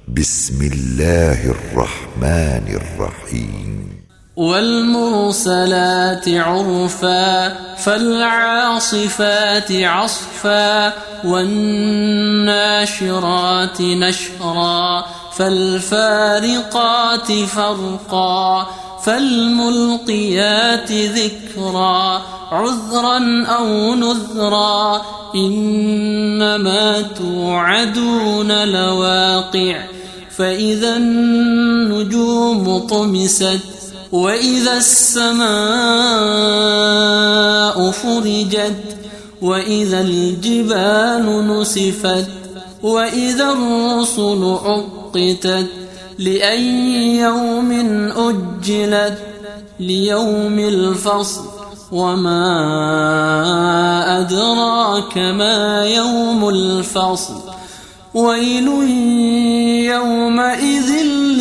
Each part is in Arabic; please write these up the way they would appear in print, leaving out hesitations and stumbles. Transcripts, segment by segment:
بسم الله الرحمن الرحيم والمرسلات عرفا فالعاصفات عصفا والناشرات نشرا فالفارقات فرقا فالملقيات ذكرا عذرا أو نذرا إنما توعدون لواقع فإذا النجوم طمست وإذا السماء فرجت وإذا الجبال نسفت وإذا الرسل أقتت لأي يوم أجلت ليوم الفصل وما أدراك ما يوم الفصل ويل يومئذ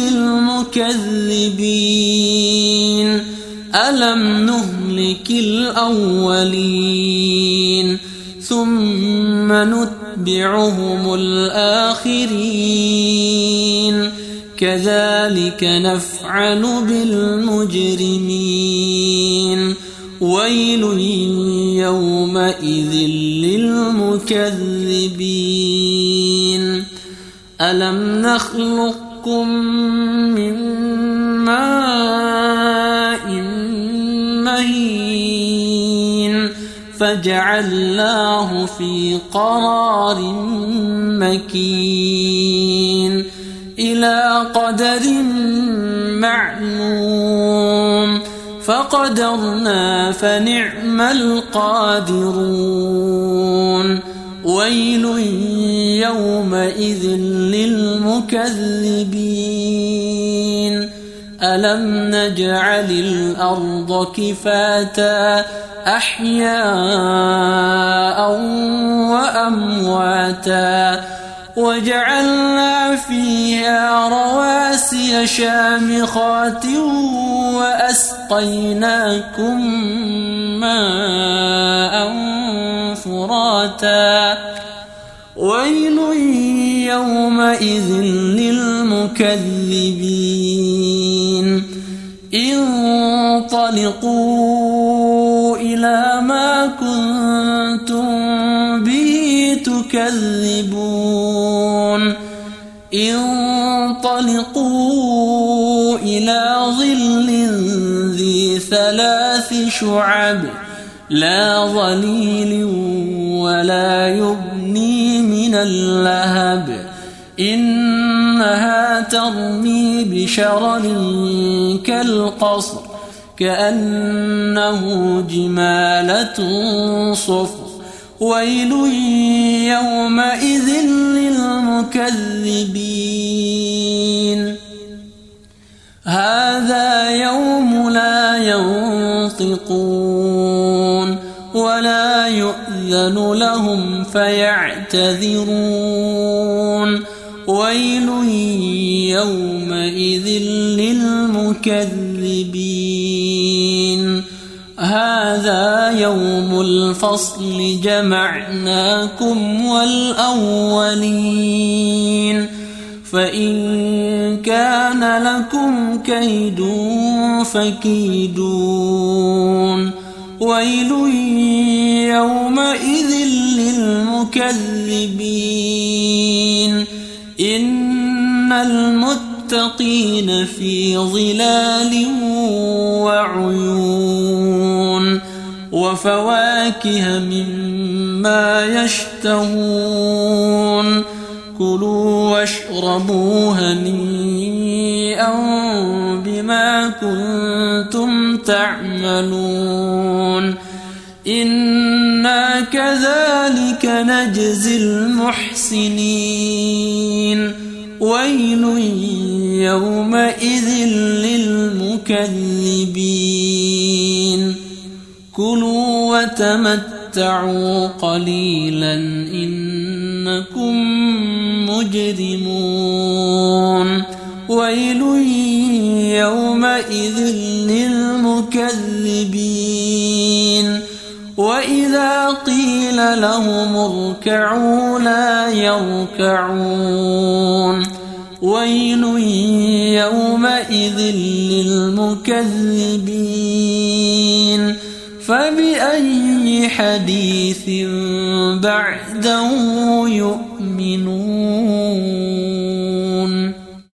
للمكذبين ألم نهلك الأولين ثم نتبعهم الآخرين كذلك نفعل بالمجرمين ويل يومئذ للمكذبين ألم نخلقكم من ماء مهين فجعلناه في قرار مكين إلى قدر معلوم فقدرنا فنعم القادرون ويل يومئذ للمكذبين ألم نجعل الأرض كفاتا أحياء وأمواتا وجعلنا فيها رواسي شامخات وأسقيناكم ماء فراتا ويل يومئذ للمكذبين انطلقوا إلى ما كنتم به تكذبون انطلقوا إلى ظل ذي 3 شعب لا ظليل ولا يغني من اللهب إنها ترمي بشرر كالقصر كأنه جمالة صفر ويل يومئذ للمكذبين هذا يوم لا ينطقون ولا يؤذن لهم فيعتذرون ويل يومئذ للمكذبين هذا يوم الفصل جمعناكم والأولين فإن كان لكم كيد فكيدون ويل يومئذ للمكذبين إن المتقين في ظلال وعيون وفواكه مما يشتهون كلوا واشربوا هنيئا بما كنتم تعملون إنا كذلك نجزي المحسنين ويل يومئذ للمكذبين كلوا وتمتعوا قليلا إنكم مجرمون ويل يومئذ للمكذبين وإذا قيل لهم اركعوا لا يركعون ويل يومئذ للمكذبين فبأي حديث بعده يؤمنون